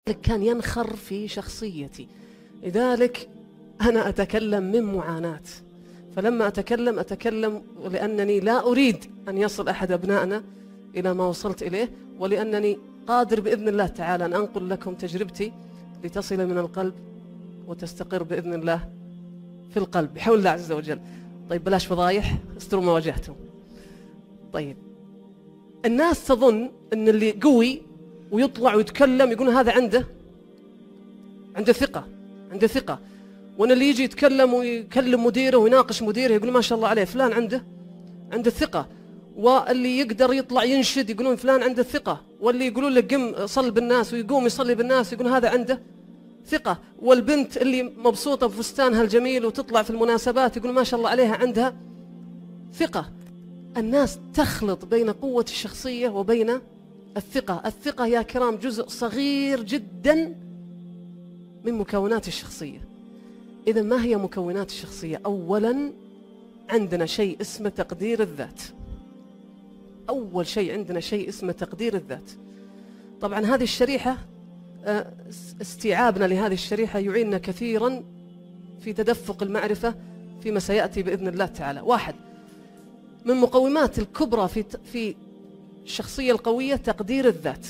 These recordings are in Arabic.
كان ينخر في شخصيتي. لذلك أنا أتكلم من معاناة، فلما أتكلم لأنني لا أريد أن يصل أحد أبنائنا إلى ما وصلت إليه، ولأنني قادر بإذن الله تعالى أن أنقل لكم تجربتي لتصل من القلب وتستقر بإذن الله في القلب بحول الله عز وجل. طيب بلاش فضايح، استروا ما واجهتم. طيب الناس تظن أن اللي قوي ويطلع ويتكلم يقول هذا عنده ثقة، وأن اللي يجي يتكلم ويكلم مديره ويناقش مديره يقول ما شاء الله عليه فلان عنده ثقة، واللي يقدر يطلع ينشد يقولون فلان عنده ثقة، واللي يقولون له قم صل بالناس ويقوم يصلي بالناس يقول هذا عنده ثقة، والبنت اللي مبسوطة بفستانها الجميل وتطلع في المناسبات يقول ما شاء الله عليها عندها ثقة. الناس تخلط بين قوة الشخصية وبين الثقة. الثقة يا كرام جزء صغير جدا من مكونات الشخصية. إذن ما هي مكونات الشخصية؟ أولا عندنا شيء اسمه تقدير الذات. أول شيء عندنا شيء اسمه تقدير الذات. طبعا هذه الشريحة استيعابنا لهذه الشريحة يعيننا كثيرا في تدفق المعرفة فيما سيأتي بإذن الله تعالى. واحد من مقومات الكبرى في الشخصية القوية تقدير الذات.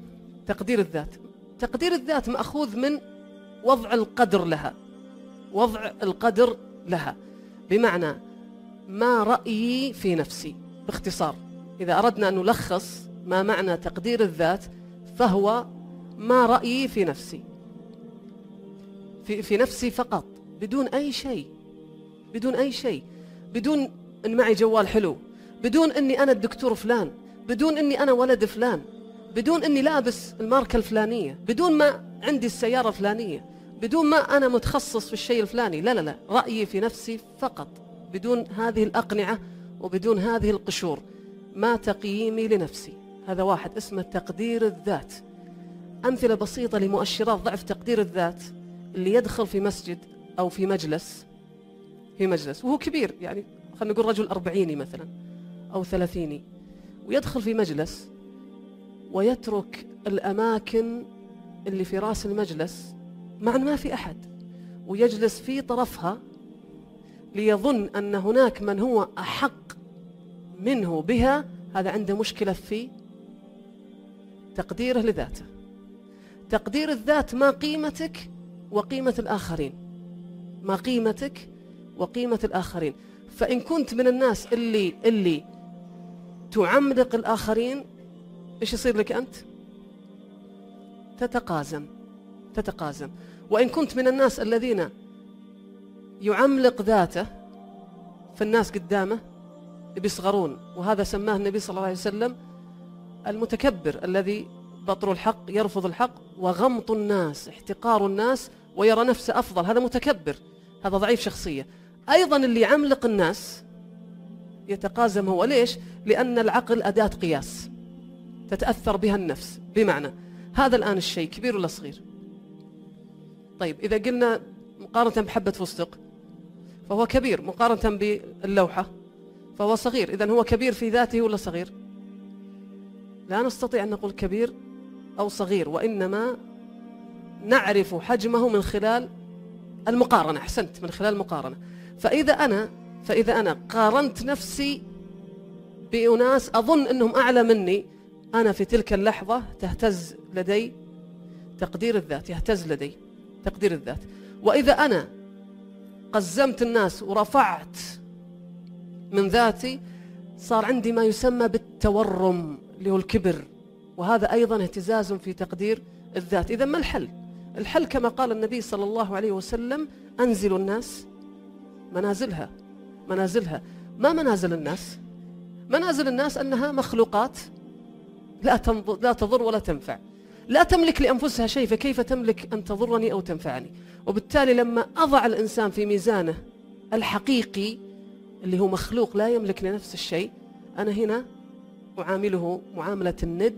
تقدير الذات مأخوذ من وضع القدر لها، بمعنى ما رأيي في نفسي. باختصار إذا أردنا أن نلخص ما معنى تقدير الذات فهو ما رأيي في نفسي، في نفسي فقط، بدون أي شيء، بدون أن معي جوال حلو، بدون أني أنا الدكتور فلان، بدون أني أنا ولد فلان، بدون أني لابس الماركة الفلانية، بدون ما عندي السيارة الفلانية، بدون ما أنا متخصص في الشيء الفلاني. لا، رأيي في نفسي فقط، بدون هذه الأقنعة وبدون هذه القشور، ما تقييمي لنفسي. هذا واحد اسمه تقدير الذات. أمثلة بسيطة لمؤشرات ضعف تقدير الذات: اللي يدخل في مسجد أو في مجلس وهو كبير، يعني خلينا نقول رجل 40 مثلا أو 30، ويدخل في مجلس ويترك الأماكن اللي في رأس المجلس مع ما في أحد، ويجلس في طرفها ليظن أن هناك من هو أحق منه بها. هذا عنده مشكلة في تقديره لذاته. تقدير الذات ما قيمتك وقيمة الآخرين، فإن كنت من الناس اللي تعملق الآخرين، إيش يصير لك أنت؟ تتقازم. وإن كنت من الناس الذين يعملق ذاته فالناس قدامه بيصغرون، وهذا سماه النبي صلى الله عليه وسلم المتكبر، الذي بطر الحق يرفض الحق، وغمط الناس احتقار الناس، ويرى نفسه أفضل. هذا متكبر، هذا ضعيف شخصية. أيضا اللي يعملق الناس يتقازم هو. ليش؟ لأن العقل أداة قياس تتأثر بها النفس. بمعنى هذا الآن الشيء كبير ولا صغير؟ طيب إذا قلنا مقارنة بحبة فستق فهو كبير، مقارنة باللوحة فهو صغير. إذن هو كبير في ذاته ولا صغير؟ لا نستطيع أن نقول كبير أو صغير، وإنما نعرف حجمه من خلال المقارنة. أحسنت، من خلال المقارنة. فإذا أنا قارنت نفسي بأناس أظن أنهم أعلى مني، أنا في تلك اللحظة تهتز لدي تقدير الذات، وإذا أنا قزمت الناس ورفعت من ذاتي صار عندي ما يسمى بالتورم اللي هو الكبر، وهذا أيضا اهتزاز في تقدير الذات. إذا ما الحل؟ الحل كما قال النبي صلى الله عليه وسلم: أنزلوا الناس منازلها. ما منازل الناس؟ منازل الناس أنها مخلوقات لا تضر ولا تنفع، لا تملك لأنفسها شيء، فكيف تملك أن تضرني أو تنفعني؟ وبالتالي لما أضع الإنسان في ميزانه الحقيقي اللي هو مخلوق لا يملك لنفس الشيء، أنا هنا أعامله معاملة الند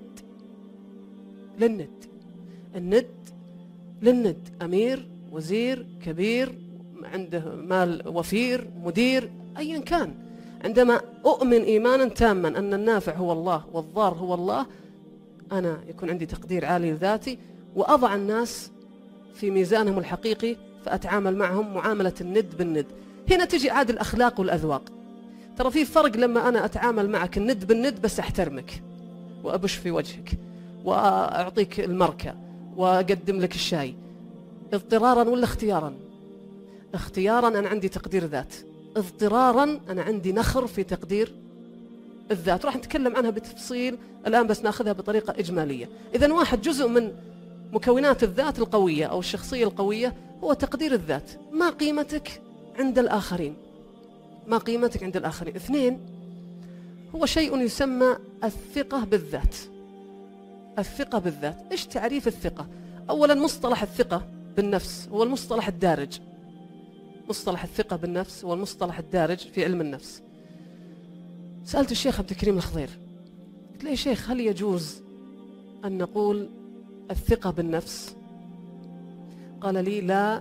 للند. أمير، وزير، كبير، عنده مال وفير، مدير، أيا كان، عندما أؤمن إيمانا تاما أن النافع هو الله والضار هو الله، أنا يكون عندي تقدير عالي لذاتي، وأضع الناس في ميزانهم الحقيقي فأتعامل معهم معاملة الند بالند. هنا تجي عاد الأخلاق والأذواق. ترى في فرق لما أنا أتعامل معك الند بالند بس أحترمك وأبش في وجهك وأعطيك المركة وأقدم لك الشاي، اضطرارا ولا اختيارا؟ اختيارا أنا عندي تقدير ذات، اضطرارا أنا عندي نخر في تقدير الذات. راح نتكلم عنها بتفصيل الآن بس نأخذها بطريقة إجمالية. إذن واحد جزء من مكونات الذات القوية أو الشخصية القوية هو تقدير الذات. ما قيمتك عند الآخرين؟ ما قيمتك عند الآخرين؟ 2 هو شيء يسمى الثقة بالذات. الثقة بالذات، إيش تعريف الثقة؟ أولا مصطلح الثقة بالنفس هو المصطلح الدارج. مصطلح الثقة بالنفس هو المصطلح الدارج في علم النفس. سألت الشيخ عبد الكريم الخضير، قلت له يا شيخ هل يجوز أن نقول الثقة بالنفس؟ قال لي لا،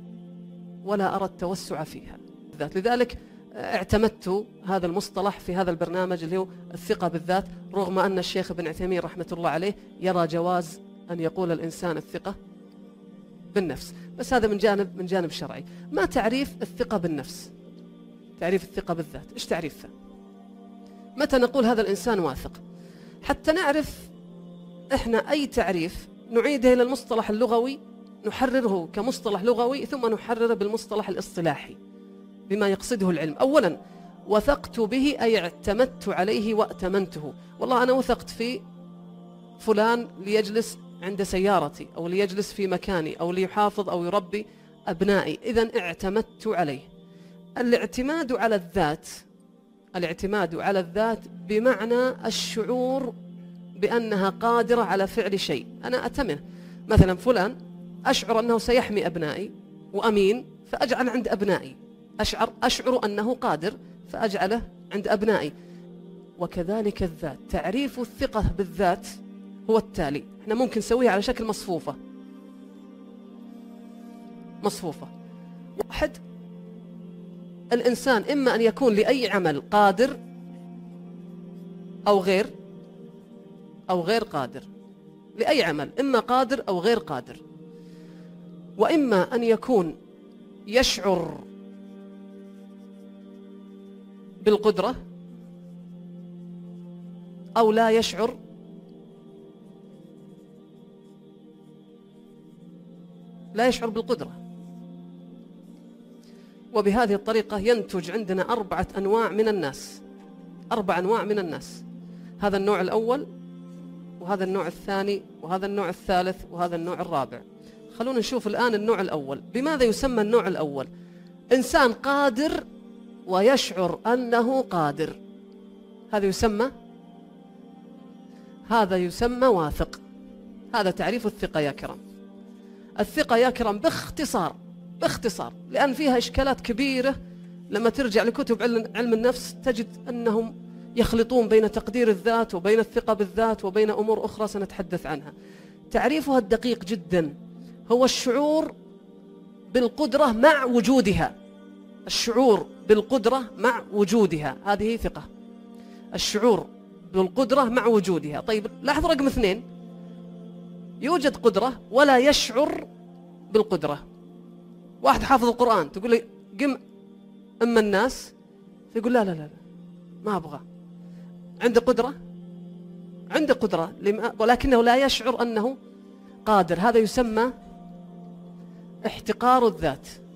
ولا أرى التوسع فيها. لذلك اعتمدت هذا المصطلح في هذا البرنامج اللي هو الثقة بالذات، رغم أن الشيخ ابن عثيمين رحمة الله عليه يرى جواز أن يقول الإنسان الثقة بالنفس، بس هذا من جانب شرعي. ما تعريف الثقة بالنفس؟ تعريف الثقة بالذات إيش تعريفها؟ متى نقول هذا الإنسان واثق؟ حتى نعرف إحنا أي تعريف نعيده إلى المصطلح اللغوي، نحرره كمصطلح لغوي ثم نحرره بالمصطلح الاصطلاحي بما يقصده العلم. أولا وثقت به أي اعتمدت عليه وأتمنته. والله أنا وثقت في فلان ليجلس عند سيارتي أو ليجلس في مكاني أو ليحافظ أو يربي أبنائي، إذن اعتمدت عليه. الاعتماد على الذات، الاعتماد على الذات بمعنى الشعور بأنها قادرة على فعل شيء. أنا أتمنه مثلا فلان، أشعر أنه سيحمي أبنائي وأمين فأجعل عند أبنائي، أشعر أنه قادر فأجعله عند أبنائي. وكذلك الذات، تعريف الثقة بالذات هو التالي. احنا ممكن نسويها على شكل مصفوفة. 1 الإنسان إما أن يكون لأي عمل قادر أو غير قادر، لأي عمل إما قادر أو غير قادر، وإما أن يكون يشعر بالقدرة أو لا يشعر بالقدرة. وبهذه الطريقة ينتج عندنا 4 أنواع من الناس. 4 أنواع من الناس. هذا النوع الأول، وهذا النوع الثاني، وهذا النوع الثالث، وهذا النوع الرابع. خلونا نشوف الآن النوع الأول. بماذا يسمى النوع الأول؟ إنسان قادر ويشعر أنه قادر، هذا يسمى واثق. هذا تعريف الثقة يا كرام. الثقة يا كرام باختصار، لأن فيها إشكالات كبيرة. لما ترجع لكتب علم النفس تجد أنهم يخلطون بين تقدير الذات وبين الثقة بالذات وبين أمور أخرى سنتحدث عنها. تعريفها الدقيق جدا هو الشعور بالقدرة مع وجودها. الشعور بالقدرة مع وجودها، هذه ثقة. الشعور بالقدرة مع وجودها. طيب لاحظ رقم 2، يوجد قدرة ولا يشعر بالقدرة. واحد حافظ القرآن تقول لي قم أما الناس، فيقول لا ما أبغى. عنده قدرة ولكنه لا يشعر أنه قادر. هذا يسمى احتقار الذات.